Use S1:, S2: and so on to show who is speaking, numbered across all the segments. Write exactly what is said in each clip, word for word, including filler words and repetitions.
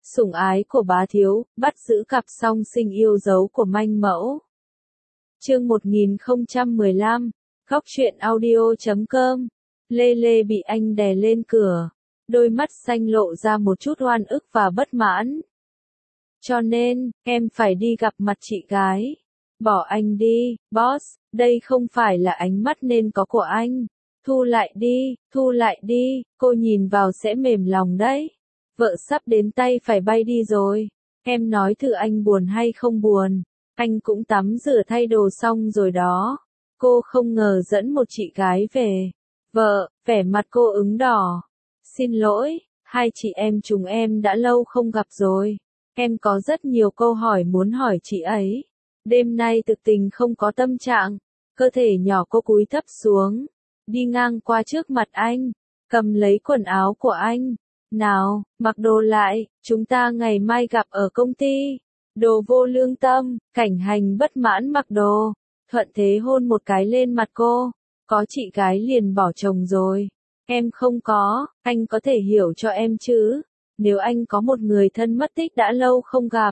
S1: Sủng ái của bá thiếu, bắt giữ cặp song sinh yêu dấu của manh mẫu. Chương một nghìn không trăm mười lăm, Góc truyện audio chấm com. Lê Lê bị anh đè lên cửa, đôi mắt xanh lộ ra một chút oan ức và bất mãn. Cho nên, em phải đi gặp mặt chị gái. Bỏ anh đi, boss, đây không phải là ánh mắt nên có của anh. Thu lại đi, thu lại đi, cô nhìn vào sẽ mềm lòng đấy. Vợ sắp đến tay phải bay đi rồi. Em nói thử anh buồn hay không buồn. Anh cũng tắm rửa thay đồ xong rồi đó. Cô không ngờ dẫn một chị gái về. Vợ, vẻ mặt cô ửng đỏ. Xin lỗi, hai chị em chúng em đã lâu không gặp rồi. Em có rất nhiều câu hỏi muốn hỏi chị ấy. Đêm nay thực tình không có tâm trạng. Cơ thể nhỏ cô cúi thấp xuống. Đi ngang qua trước mặt anh. Cầm lấy quần áo của anh. Nào, mặc đồ lại, chúng ta ngày mai gặp ở công ty. Đồ vô lương tâm, Cảnh Hành bất mãn mặc đồ. Thuận thế hôn một cái lên mặt cô. Có chị gái liền bỏ chồng rồi. Em không có, anh có thể hiểu cho em chứ. Nếu anh có một người thân mất tích đã lâu không gặp.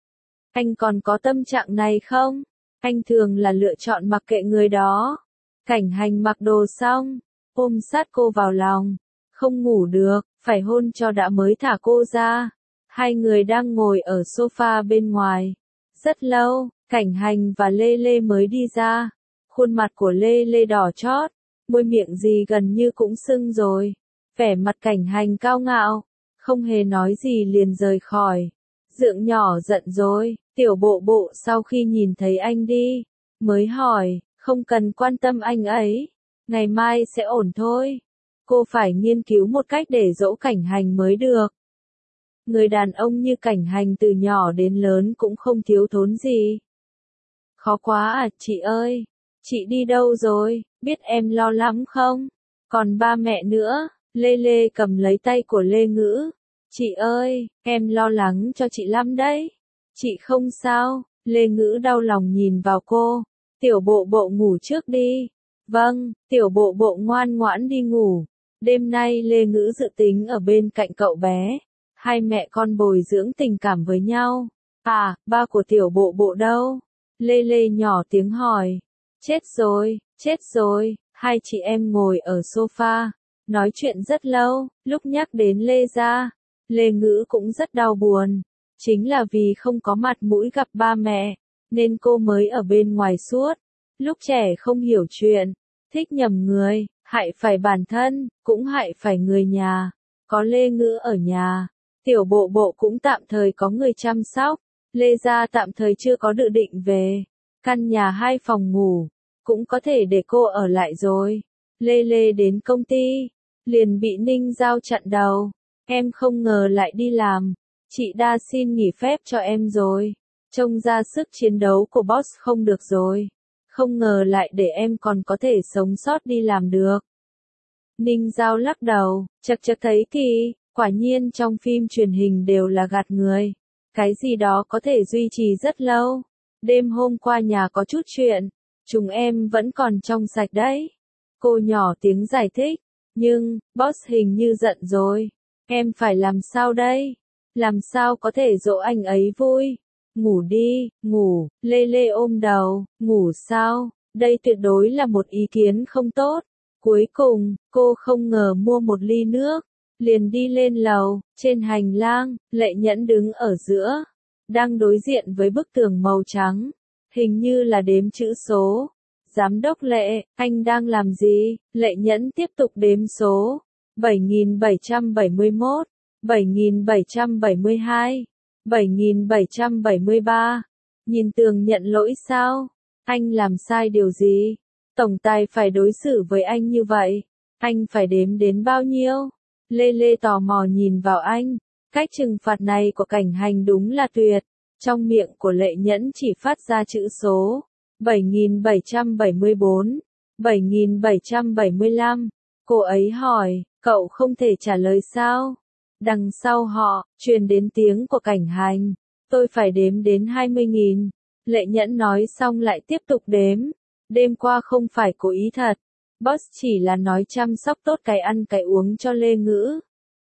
S1: Anh còn có tâm trạng này không? Anh thường là lựa chọn mặc kệ người đó. Cảnh Hành mặc đồ xong, ôm sát cô vào lòng. Không ngủ được, phải hôn cho đã mới thả cô ra. Hai người đang ngồi ở sofa bên ngoài. Rất lâu, Cảnh Hành và Lê Lê mới đi ra. Khuôn mặt của Lê Lê đỏ chót, môi miệng gì gần như cũng sưng rồi. Vẻ mặt Cảnh Hành cao ngạo, không hề nói gì liền rời khỏi. Dượng nhỏ giận rồi, tiểu bộ bộ sau khi nhìn thấy anh đi, mới hỏi, không cần quan tâm anh ấy. Ngày mai sẽ ổn thôi. Cô phải nghiên cứu một cách để dỗ Cảnh Hành mới được. Người đàn ông như Cảnh Hành từ nhỏ đến lớn cũng không thiếu thốn gì. Khó quá à, chị ơi. Chị đi đâu rồi, biết em lo lắm không? Còn ba mẹ nữa. Lê Lê cầm lấy tay của Lê Ngữ. Chị ơi, em lo lắng cho chị lắm đấy. Chị không sao. Lê Ngữ đau lòng nhìn vào cô. Tiểu bộ bộ ngủ trước đi. Vâng, tiểu bộ bộ ngoan ngoãn đi ngủ. Đêm nay Lê Ngữ dự tính ở bên cạnh cậu bé. Hai mẹ con bồi dưỡng tình cảm với nhau. À, ba của tiểu bộ bộ đâu? Lê Lê nhỏ tiếng hỏi. Chết rồi, chết rồi. Hai chị em ngồi ở sofa, nói chuyện rất lâu. Lúc nhắc đến Lê gia, Lê Ngữ cũng rất đau buồn. Chính là vì không có mặt mũi gặp ba mẹ, nên cô mới ở bên ngoài suốt. Lúc trẻ không hiểu chuyện, thích nhầm người, hại phải bản thân, cũng hại phải người nhà. Có Lê Ngữ ở nhà, tiểu bộ bộ cũng tạm thời có người chăm sóc. Lê gia tạm thời chưa có dự định về. Căn nhà hai phòng ngủ, cũng có thể để cô ở lại rồi. Lê Lê đến công ty, liền bị Ninh Giao chặn đầu. Em không ngờ lại đi làm. Chị đã xin nghỉ phép cho em rồi. Trông ra sức chiến đấu của boss không được rồi. Không ngờ lại để em còn có thể sống sót đi làm được. Ninh Giao lắc đầu, chật chật thấy kỳ, quả nhiên trong phim truyền hình đều là gạt người. Cái gì đó có thể duy trì rất lâu. Đêm hôm qua nhà có chút chuyện, chúng em vẫn còn trong sạch đấy. Cô nhỏ tiếng giải thích, nhưng, boss hình như giận rồi. Em phải làm sao đây? Làm sao có thể dỗ anh ấy vui? Ngủ đi, ngủ. Lê Lê ôm đầu, ngủ sao? Đây tuyệt đối là một ý kiến không tốt. Cuối cùng, cô không ngờ mua một ly nước, liền đi lên lầu. Trên hành lang, Lệ Nhẫn đứng ở giữa, đang đối diện với bức tường màu trắng, hình như là đếm chữ số. Giám đốc Lệ, anh đang làm gì? Lệ Nhẫn tiếp tục đếm số. bảy nghìn bảy trăm bảy mươi mốt, bảy nghìn bảy trăm bảy mươi hai, bảy nghìn bảy trăm bảy mươi ba. Nhìn tường nhận lỗi sao? Anh làm sai điều gì? Tổng tài phải đối xử với anh như vậy. Anh phải đếm đến bao nhiêu? Lê Lê tò mò nhìn vào anh. Cách trừng phạt này của Cảnh Hành đúng là tuyệt. Trong miệng của Lệ Nhẫn chỉ phát ra chữ số. bảy nghìn bảy trăm bảy mươi bốn, bảy nghìn bảy trăm bảy mươi lăm. Cô ấy hỏi, cậu không thể trả lời sao? Đằng sau họ, truyền đến tiếng của Cảnh Hành. Tôi phải đếm đến hai mươi nghìn. Lệ Nhẫn nói xong lại tiếp tục đếm. Đêm qua không phải cố ý thật. Boss chỉ là nói chăm sóc tốt cái ăn cái uống cho Lê Ngữ.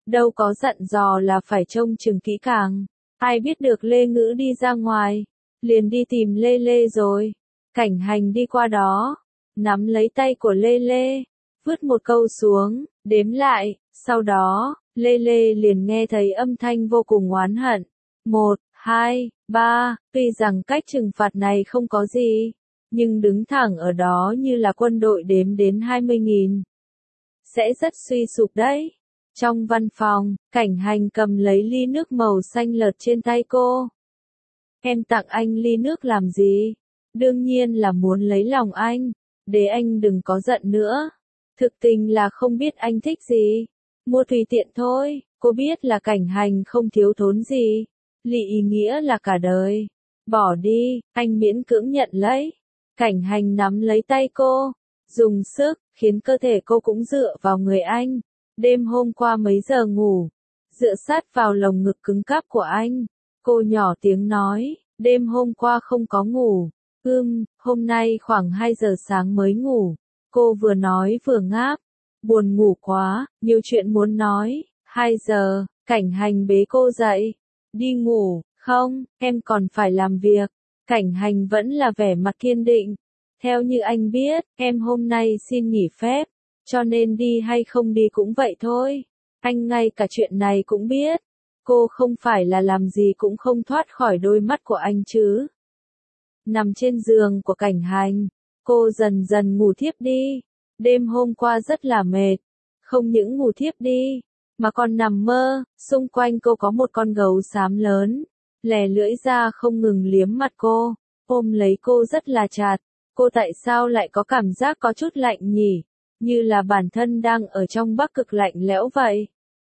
S1: đâu có dặn dò là phải trông chừng kỹ càng. Ai biết được Lê Ngữ đi ra ngoài, liền đi tìm Lê Lê rồi. Cảnh Hành đi qua đó, nắm lấy tay của Lê Lê, vứt một câu xuống, đếm lại, sau đó, Lê Lê liền nghe thấy âm thanh vô cùng oán hận. Một, hai, ba, tuy rằng cách trừng phạt này không có gì, nhưng đứng thẳng ở đó như là quân đội đếm đến hai mươi nghìn. Sẽ rất suy sụp đấy. Trong văn phòng, Cảnh Hành cầm lấy ly nước màu xanh lợt trên tay cô. Em tặng anh ly nước làm gì? Đương nhiên là muốn lấy lòng anh, để anh đừng có giận nữa. Thực tình là không biết anh thích gì. Mua tùy tiện thôi, cô biết là Cảnh Hành không thiếu thốn gì. Lị ý nghĩa là cả đời. Bỏ đi, anh miễn cưỡng nhận lấy. Cảnh Hành nắm lấy tay cô, dùng sức, khiến cơ thể cô cũng dựa vào người anh. Đêm hôm qua mấy giờ ngủ, dựa sát vào lồng ngực cứng cáp của anh. Cô nhỏ tiếng nói, đêm hôm qua không có ngủ. Ưm, hôm nay khoảng hai giờ sáng mới ngủ. Cô vừa nói vừa ngáp. Buồn ngủ quá, nhiều chuyện muốn nói. Hai giờ, Cảnh Hành bế cô dậy. Đi ngủ, không, em còn phải làm việc. Cảnh Hành vẫn là vẻ mặt kiên định. Theo như anh biết, em hôm nay xin nghỉ phép, cho nên đi hay không đi cũng vậy thôi. Anh ngay cả chuyện này cũng biết. Cô không phải là làm gì cũng không thoát khỏi đôi mắt của anh chứ. Nằm trên giường của Cảnh Hành, cô dần dần ngủ thiếp đi. Đêm hôm qua rất là mệt. Không những ngủ thiếp đi, mà còn nằm mơ, xung quanh cô có một con gấu xám lớn, lè lưỡi ra không ngừng liếm mặt cô, ôm lấy cô rất là chặt. Cô tại sao lại có cảm giác có chút lạnh nhỉ? Như là bản thân đang ở trong Bắc Cực lạnh lẽo vậy.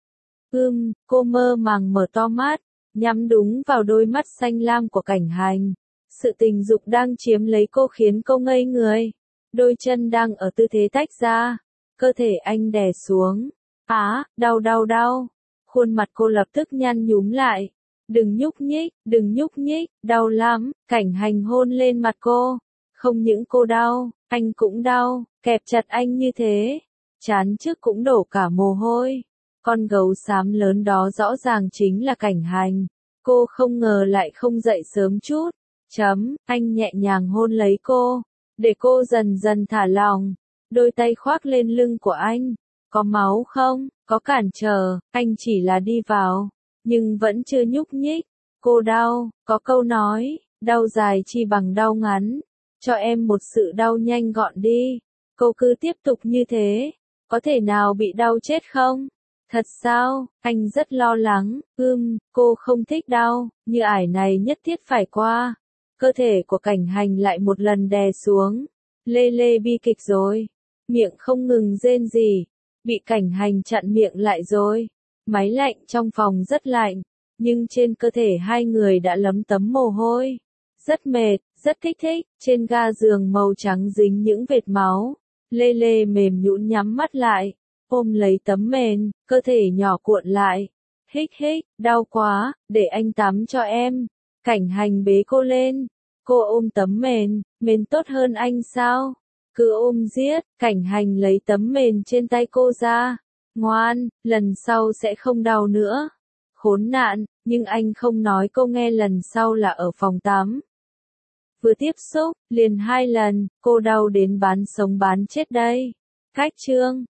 S1: Ưm, cô mơ màng mở to mắt, nhắm đúng vào đôi mắt xanh lam của Cảnh Hành. Sự tình dục đang chiếm lấy cô khiến cô ngây người. Đôi chân đang ở tư thế tách ra, cơ thể anh đè xuống. Á, đau đau đau. Khuôn mặt cô lập tức nhăn nhúm lại. Đừng nhúc nhích, đừng nhúc nhích, đau lắm. Cảnh Hành hôn lên mặt cô. Không những cô đau, anh cũng đau, kẹp chặt anh như thế. Chán trước cũng đổ cả mồ hôi. Con gấu xám lớn đó rõ ràng chính là Cảnh Hành. Cô không ngờ lại không dậy sớm chút. Chấm, anh nhẹ nhàng hôn lấy cô, để cô dần dần thả lòng. Đôi tay khoác lên lưng của anh. Có máu không? Có cản trở, anh chỉ là đi vào, nhưng vẫn chưa nhúc nhích. Cô đau, có câu nói, đau dài chi bằng đau ngắn. Cho em một sự đau nhanh gọn đi. Cô cứ tiếp tục như thế, có thể nào bị đau chết không? Thật sao? Anh rất lo lắng. Ưm, cô không thích đau, như ải này nhất thiết phải qua. Cơ thể của Cảnh Hành lại một lần đè xuống. Lê Lê bi kịch rồi. Miệng không ngừng rên rỉ. Bị Cảnh Hành chặn miệng lại rồi. Máy lạnh trong phòng rất lạnh, nhưng trên cơ thể hai người đã lấm tấm mồ hôi. Rất mệt, rất kích thích, trên ga giường màu trắng dính những vệt máu. Lê Lê mềm nhũn nhắm mắt lại, ôm lấy tấm mền, cơ thể nhỏ cuộn lại. Hích hích, đau quá, để anh tắm cho em. Cảnh Hành bế cô lên. Cô ôm tấm mền, mền tốt hơn anh sao? Cứ ôm giết. Cảnh Hành lấy tấm mền trên tay cô ra. Ngoan, lần sau sẽ không đau nữa. Khốn nạn, nhưng anh không nói cô nghe lần sau là ở phòng tắm. Vừa tiếp xúc, liền hai lần, cô đau đến bán sống bán chết đây. Cách chương